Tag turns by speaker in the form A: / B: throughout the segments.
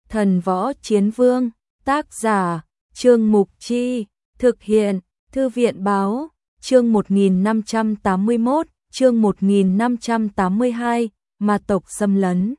A: Thần Võ Chiến Vương, tác giả, Trương Mục Chi, thực hiện, Thư viện Báo, chương 1581, chương 1582, ma tộc xâm lấn.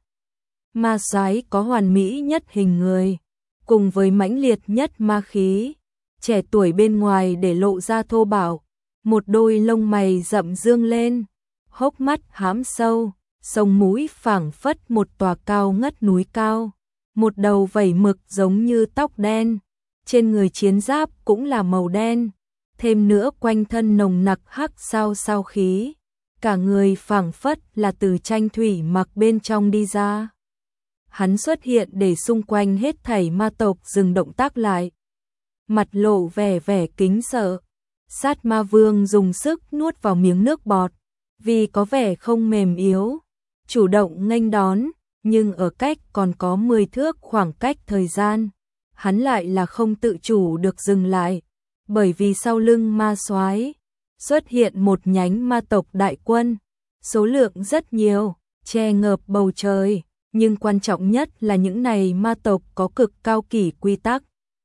A: Ma soái có hoàn mỹ nhất hình người, cùng với mãnh liệt nhất ma khí, trẻ tuổi bên ngoài để lộ ra thô bạo, một đôi lông mày rậm dương lên, hốc mắt hãm sâu, sống mũi phảng phất một tòa cao ngất núi cao, một đầu vảy mực giống như tóc đen, trên người chiến giáp cũng là màu đen, thêm nữa quanh thân nồng nặc hắc sao khí, cả người phảng phất là từ tranh thủy mặc bên trong đi ra. Hắn xuất hiện để xung quanh hết thảy ma tộc dừng động tác lại, mặt lộ vẻ kính sợ. Sát Ma Vương dùng sức nuốt vào miếng nước bọt, vì có vẻ không mềm yếu, chủ động nghênh đón, nhưng ở cách còn có 10 thước khoảng cách thời gian, hắn lại là không tự chủ được dừng lại, bởi vì sau lưng ma soái xuất hiện một nhánh ma tộc đại quân, số lượng rất nhiều, che ngợp bầu trời, nhưng quan trọng nhất là những này ma tộc có cực cao kỷ quy tắc.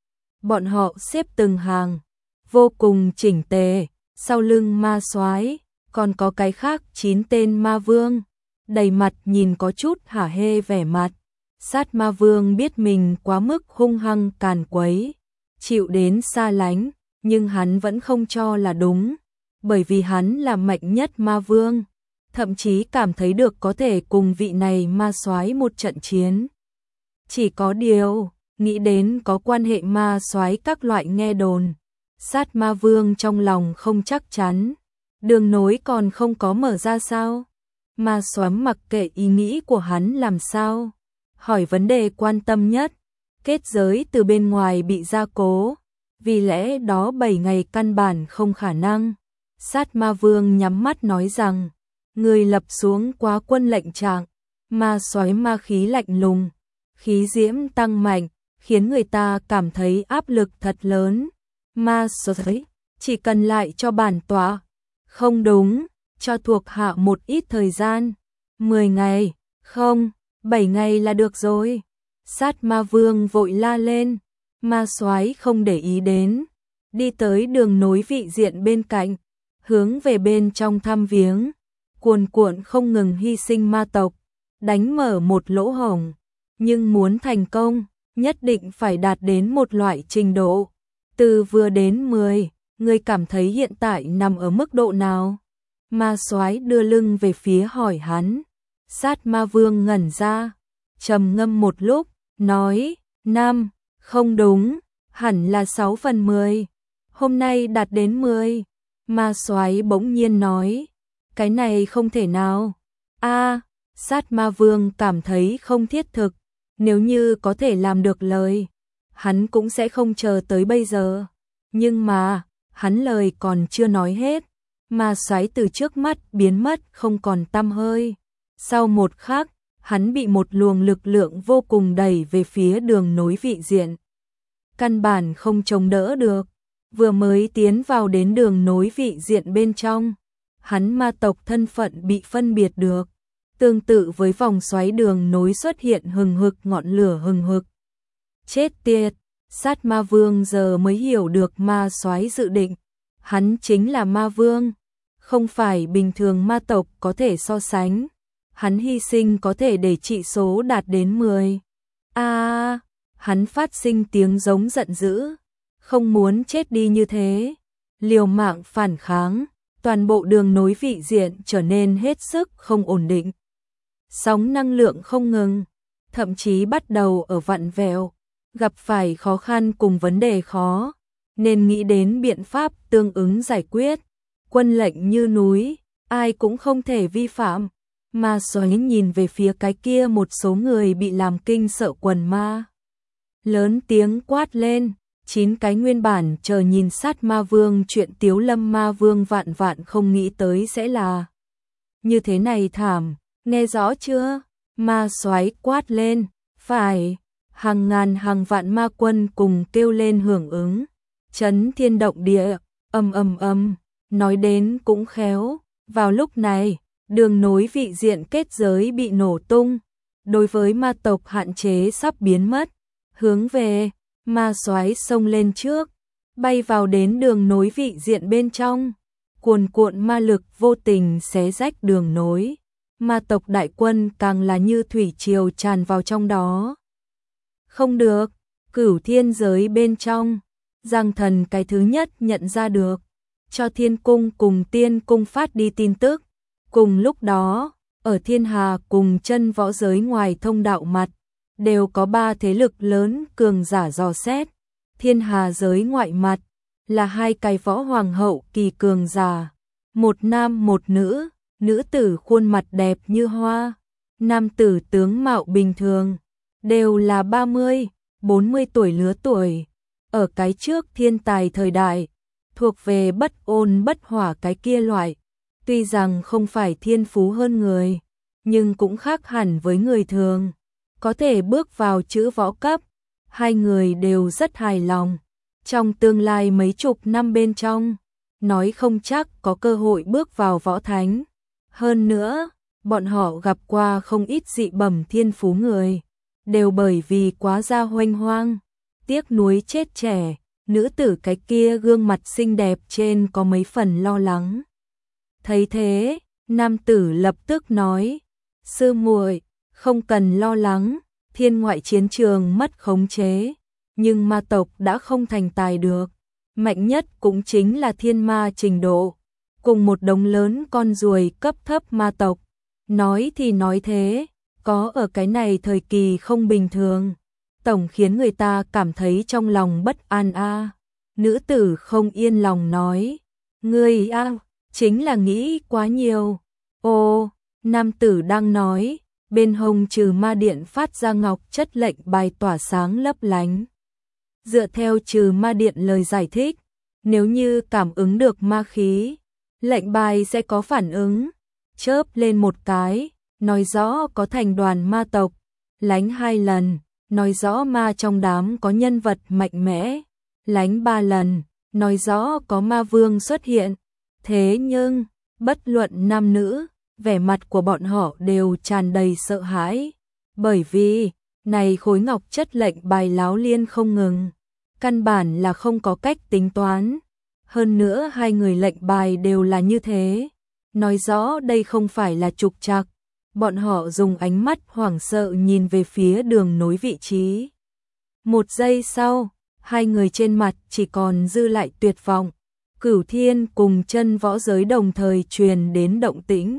A: Bọn họ xếp từng hàng, vô cùng chỉnh tề, sau lưng ma soái còn có cái khác 9 tên ma vương, đầy mặt nhìn có chút hả hê vẻ mặt. Sát Ma Vương biết mình quá mức hung hăng càn quấy, chịu đến xa lánh, nhưng hắn vẫn không cho là đúng, bởi vì hắn là mạnh nhất ma vương, thậm chí cảm thấy được có thể cùng vị này ma soái một trận chiến. Chỉ có điều, nghĩ đến có quan hệ ma soái các loại nghe đồn, Sát Ma Vương trong lòng không chắc chắn, đường nối còn không có mở ra sao? Ma soái mặc kệ ý nghĩ của hắn làm sao, hỏi vấn đề quan tâm nhất, kết giới từ bên ngoài bị gia cố, vì lẽ đó 7 ngày căn bản không khả năng. Sát Ma Vương nhắm mắt nói rằng, người lập xuống quá quân lệnh trạng, ma soái ma khí lạnh lùng, khí diễm tăng mạnh, khiến người ta cảm thấy áp lực thật lớn. Ma soái, chỉ cần lại cho bản tọa, không đúng, cho thuộc hạ một ít thời gian, 10 ngày, không, 7 ngày là được rồi. Sát Ma Vương vội la lên, ma soái không để ý đến, đi tới đường nối vị diện bên cạnh, hướng về bên trong thăm viếng, cuồn cuộn không ngừng hy sinh ma tộc, đánh mở một lỗ hổng, nhưng muốn thành công, nhất định phải đạt đến một loại trình độ, từ vừa đến 10, người cảm thấy hiện tại nằm ở mức độ nào? Ma soái đưa lưng về phía hỏi hắn. Sát Ma Vương ngẩn ra, trầm ngâm một lúc, nói, 5, không đúng, hẳn là 6/10, hôm nay đạt đến 10. Ma soái bỗng nhiên nói, cái này không thể nào. Sát Ma Vương cảm thấy không thiết thực, nếu như có thể làm được lời, hắn cũng sẽ không chờ tới bây giờ. Nhưng mà, hắn lời còn chưa nói hết, ma soái từ trước mắt biến mất không còn tăm hơi. Sau một khắc, hắn bị một luồng lực lượng vô cùng đẩy về phía đường nối vị diện. Căn bản không chống đỡ được, vừa mới tiến vào đến đường nối vị diện bên trong, hắn ma tộc thân phận bị phân biệt được, tương tự với vòng xoáy đường nối xuất hiện hừng hực ngọn lửa hừng hực. Chết tiệt, Sát Ma Vương giờ mới hiểu được ma soái dự định, hắn chính là ma vương, không phải bình thường ma tộc có thể so sánh. Hắn hy sinh có thể để trị số đạt đến 10. Hắn phát sinh tiếng giống giận dữ, không muốn chết đi như thế, liều mạng phản kháng, toàn bộ đường nối vị diện trở nên hết sức không ổn định. Sóng năng lượng không ngừng, thậm chí bắt đầu ở vặn vẹo, gặp phải khó khăn cùng vấn đề khó, nên nghĩ đến biện pháp tương ứng giải quyết. Quân lệnh như núi, ai cũng không thể vi phạm. Ma soái nhìn về phía cái kia một số người bị làm kinh sợ quần ma, lớn tiếng quát lên. 9 cái nguyên bản chờ nhìn Sát Ma Vương chuyện Tiếu Lâm Ma Vương vạn không nghĩ tới sẽ là như thế này thảm, nghe rõ chưa? Ma soái quát lên, phải, hàng ngàn hàng vạn ma quân cùng kêu lên hưởng ứng, chấn thiên động địa, ầm. Nói đến cũng khéo, vào lúc này, đường nối vị diện kết giới bị nổ tung, đối với ma tộc hạn chế sắp biến mất, hướng về, ma soái xông lên trước, bay vào đến đường nối vị diện bên trong, cuồn cuộn ma lực vô tình xé rách đường nối, ma tộc đại quân càng là như thủy triều tràn vào trong đó. Không được, Cửu Thiên giới bên trong, Giang Thần cái thứ nhất nhận ra được, cho Thiên Cung cùng Tiên Cung phát đi tin tức. Cùng lúc đó, ở Thiên Hà cùng chân võ giới ngoài thông đạo mặt, đều có 3 thế lực lớn cường giả dò xét. Thiên Hà giới ngoại mặt, là 2 cái võ hoàng hậu kỳ cường giả, một nam một nữ, nữ tử khuôn mặt đẹp như hoa, nam tử tướng mạo bình thường, đều là 30, 40 tuổi lứa tuổi. Ở cái trước thiên tài thời đại, thuộc về bất ôn bất hỏa cái kia loại, tuy rằng không phải thiên phú hơn người, nhưng cũng khác hẳn với người thường, có thể bước vào chữ võ cấp, 2 người đều rất hài lòng. Trong tương lai mấy chục năm bên trong, nói không chắc có cơ hội bước vào võ thánh. Hơn nữa, bọn họ gặp qua không ít dị bẩm thiên phú người, đều bởi vì quá ra hoanh hoang, tiếc nuối chết trẻ, nữ tử cái kia gương mặt xinh đẹp trên có mấy phần lo lắng. Thấy thế, nam tử lập tức nói, sư muội, không cần lo lắng, thiên ngoại chiến trường mất khống chế, nhưng ma tộc đã không thành tài được, mạnh nhất cũng chính là thiên ma trình độ, cùng một đống lớn con ruồi cấp thấp ma tộc. Nói thì nói thế, có ở cái này thời kỳ không bình thường, tổng khiến người ta cảm thấy trong lòng bất an a. Nữ tử không yên lòng nói, ngươi a, chính là nghĩ quá nhiều. Ô, nam tử đang nói, bên hông trừ ma điện phát ra ngọc chất lệnh bài tỏa sáng lấp lánh. Dựa theo trừ ma điện lời giải thích, nếu như cảm ứng được ma khí, lệnh bài sẽ có phản ứng, chớp lên một cái, nói rõ có thành đoàn ma tộc, lánh 2 lần, nói rõ ma trong đám có nhân vật mạnh mẽ, lánh 3 lần, nói rõ có ma vương xuất hiện. Thế nhưng, bất luận nam nữ, vẻ mặt của bọn họ đều tràn đầy sợ hãi, bởi vì, này khối ngọc chất lệnh bài láo liên không ngừng, căn bản là không có cách tính toán. Hơn nữa 2 người lệnh bài đều là như thế, nói rõ đây không phải là trục trặc. Bọn họ dùng ánh mắt hoảng sợ nhìn về phía đường nối vị trí. Một giây sau, 2 người trên mặt chỉ còn dư lại tuyệt vọng. Cửu Thiên cùng chân võ giới đồng thời truyền đến động tĩnh.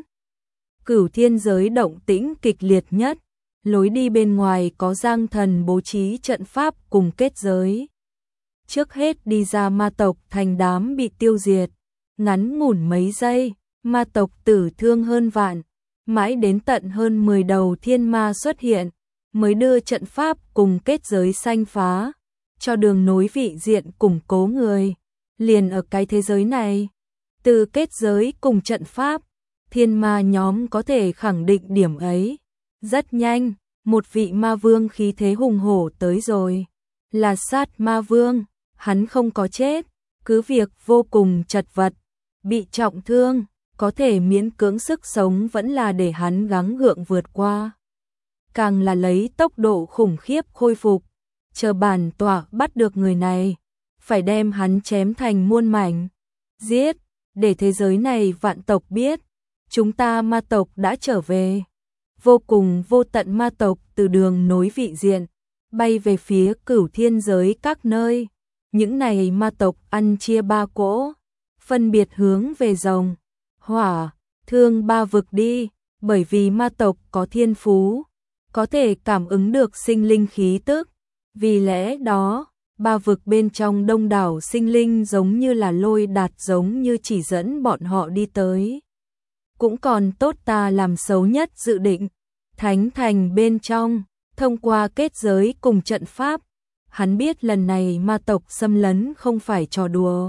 A: Cửu Thiên giới động tĩnh kịch liệt nhất, lối đi bên ngoài có Giang Thần bố trí trận pháp cùng kết giới. Trước hết đi ra ma tộc thành đám bị tiêu diệt, ngắn ngủn mấy giây, ma tộc tử thương hơn vạn, mãi đến tận hơn 10 đầu thiên ma xuất hiện, mới đưa trận pháp cùng kết giới xanh phá, cho đường nối vị diện củng cố người. Liền ở cái thế giới này, từ kết giới cùng trận pháp, thiên ma nhóm có thể khẳng định điểm ấy. Rất nhanh, một vị ma vương khí thế hùng hổ tới rồi, là sát ma vương, hắn không có chết, cứ việc vô cùng chật vật, bị trọng thương, có thể miễn cưỡng sức sống vẫn là để hắn gắng gượng vượt qua. Càng là lấy tốc độ khủng khiếp khôi phục, chờ bản tọa bắt được người này, phải đem hắn chém thành muôn mảnh, giết, để thế giới này vạn tộc biết, chúng ta ma tộc đã trở về. Vô cùng vô tận ma tộc từ đường nối vị diện, bay về phía Cửu Thiên giới các nơi. Những này ma tộc ăn chia 3 cỗ, phân biệt hướng về rồng, hỏa, thương 3 vực đi, bởi vì ma tộc có thiên phú, có thể cảm ứng được sinh linh khí tức. Vì lẽ đó, 3 vực bên trong đông đảo sinh linh giống như là lôi đạt giống như chỉ dẫn bọn họ đi tới. Cũng còn tốt ta làm xấu nhất dự định, thánh thành bên trong, thông qua kết giới cùng trận pháp, hắn biết lần này ma tộc xâm lấn không phải trò đùa.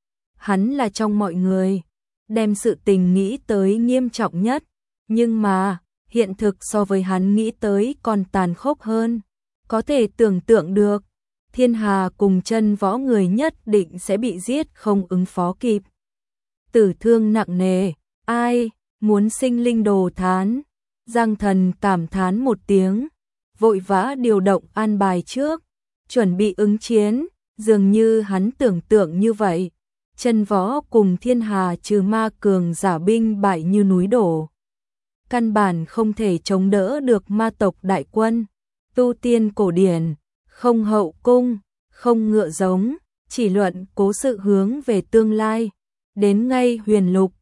A: Hắn là trong mọi người, đem sự tình nghĩ tới nghiêm trọng nhất, nhưng mà, hiện thực so với hắn nghĩ tới còn tàn khốc hơn. Có thể tưởng tượng được, Thiên Hà cùng chân võ người nhất định sẽ bị giết không ứng phó kịp. Tử thương nặng nề, ai muốn sinh linh đồ thán, Giang Thần cảm thán một tiếng, vội vã điều động an bài trước, chuẩn bị ứng chiến, dường như hắn tưởng tượng như vậy. Chân võ cùng thiên hà trừ ma cường giả binh bại như núi đổ. Căn bản không thể chống đỡ được ma tộc đại quân. Tu tiên cổ điển, không hậu cung, không ngựa giống, chỉ luận cố sự hướng về tương lai. Đến ngay huyền lục,